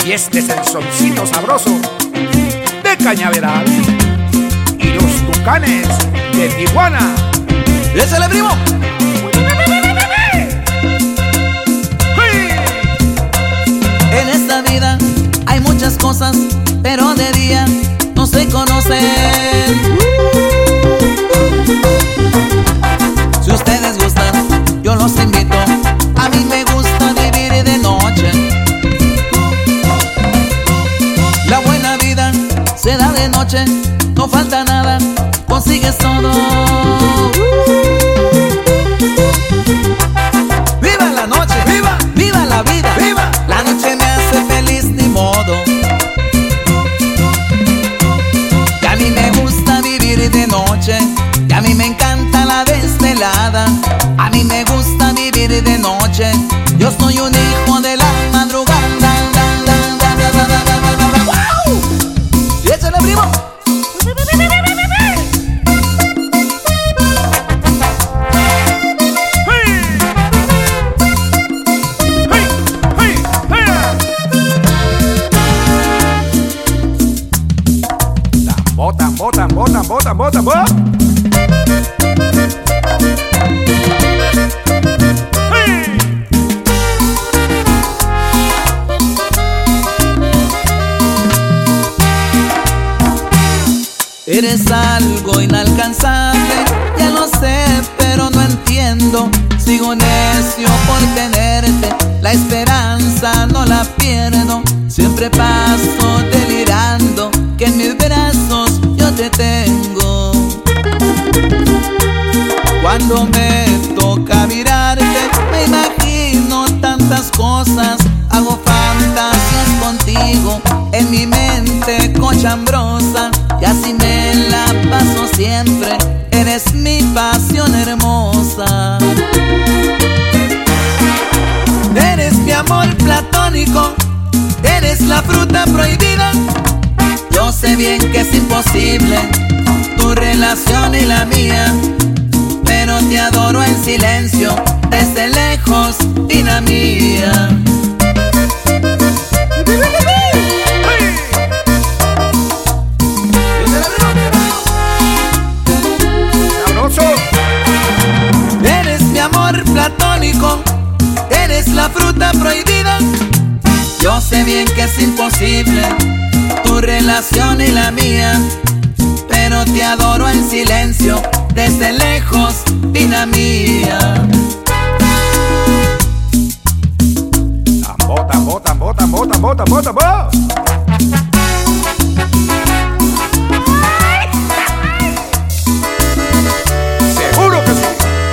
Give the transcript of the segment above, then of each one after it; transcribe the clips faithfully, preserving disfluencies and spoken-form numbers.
Y este es el soncito sabroso de Cañaveral y los Tucanes de Tijuana. ¡Échale, primo! En esta vida hay muchas cosas, pero de día no se conocen. Si ustedes gustan, yo los invito. A mí me gusta vivir de noche. La buena vida se da de noche, no falta nada, consigues todo. ¡Viva la noche! ¡Viva! ¡Viva la vida! ¡Viva! La noche me hace feliz, ni modo. Y a mí me gusta vivir de noche, y a mí me encanta la desvelada. A mí me gusta vivir de noche, yo soy un hijo de la madrugada. ¡Wow! ¡Y échale, primo! Tambo, tambo, tambo, tambo, tambo. Eres algo inalcanzable, ya lo sé, pero no entiendo. Sigo necio por tenerte, la esperanza no la pierdo. Siempre paso delirando que en mis brazos yo te tengo. Cuando me toca mirarte, me imagino tantas cosas. Hago fantasías contigo en mi mente cochambrosa, y así me la paso siempre. Eres mi pasión hermosa. Eres mi amor platónico, eres la fruta prohibida. Yo sé bien que es imposible tu relación y la mía, pero te adoro en silencio, desde lejos, vida mía. Eres mi amor platónico, eres la fruta prohibida. Yo sé bien que es imposible tu relación y la mía, pero te adoro en silencio, desde lejos, vida mía. Tambo, tambo, tambo, tambo, tambo, tambo, tambo. Seguro que sí.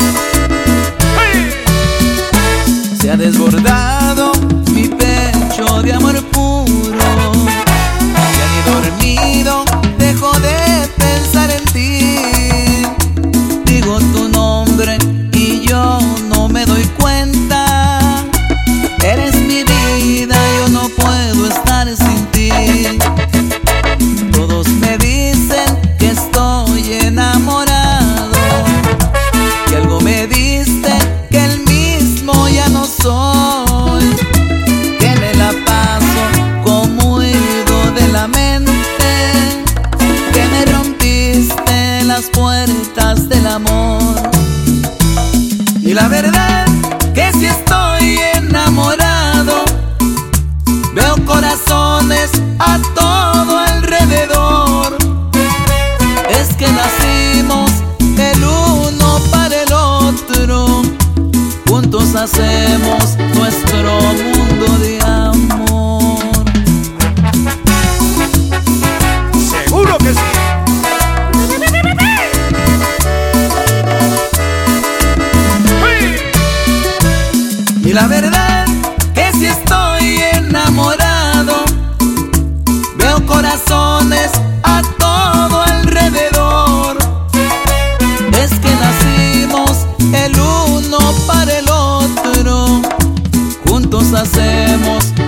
¡Hey! Se ha desbordado mi pecho de amor puro, ya ni dormido dejo de pensar en ti. Digo tu nombre y yo no me doy cuenta. Eres mi vida, yo no puedo estar sin ti. Todos me dicen que estoy enamorado, y algo me dice que el mismo ya no soy, que me la paso como huido de la mente, que me rompiste las puertas del amor. Y la verdad que si estoy enamorado, veo corazones a todo alrededor. Es que nacimos el uno para el otro, juntos hacemos nuestro mundo de amor. Seguro que sí. Y la verdad que si estoy enamorado, veo corazones a todo alrededor. Es que nacimos el uno para el otro, juntos hacemos